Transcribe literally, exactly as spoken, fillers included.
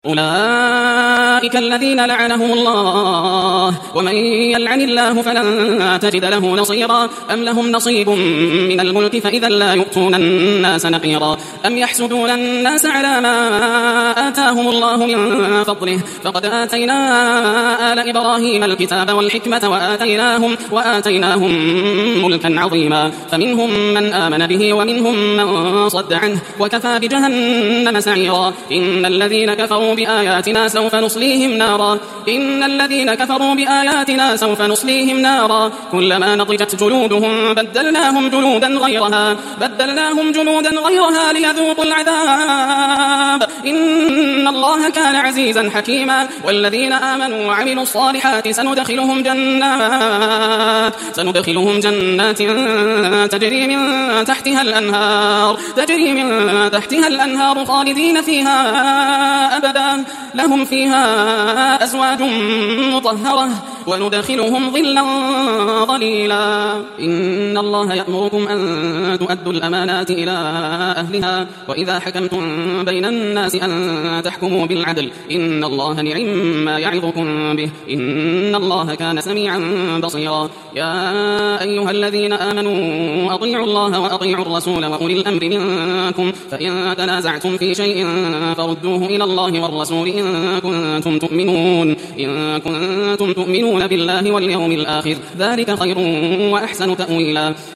أولئك الذين لعنهم الله ومن يلعن الله فلن تجد له نصيرا أم لهم نصيب من الملك فإذا لا يؤتون الناس نقيرا أم يحسدون الناس على ما آتاهم الله من فضله فقد آتينا آل إبراهيم الكتاب والحكمة وآتيناهم, وآتيناهم ملكا عظيما فمنهم من آمن به ومنهم من صد عنه وكفى بجهنم سعيرا إن الذين كفروا بآياتنا سوف نصليهم نارا إن الذين كفروا بآياتنا سوف نصليهم نارا كلما نضجت جلودهم بدلناهم جلودا غيرها بدلناهم جلودا غيرها ليذوقوا العذاب إن الله كان عزيزا حكيما والذين آمنوا وعملوا الصالحات سندخلهم جنات سندخلهم جنات تجري من تحتها الأنهار تجري من تحتها الأنهار خالدين فيها أبدا لهم فيها أزواج مطهرة وندخلهم ظلا ظليلا إن الله يأمركم أن تؤدوا الأمانات إلى أهلها وإذا حكمتم بين الناس أن تحكموا بالعدل إن الله نعم ما يعظكم به إن الله كان سميعا بصيرا يا أيها الذين آمنوا أطيعوا الله وأطيعوا الرسول وأولي الأمر منكم فإن تنازعتم في شيء فردوه إلى الله والرسول إن كنتم تؤمنون إن كنتم تؤمنون بالله واليوم الآخر ذلك خير وأحسن تأويلا.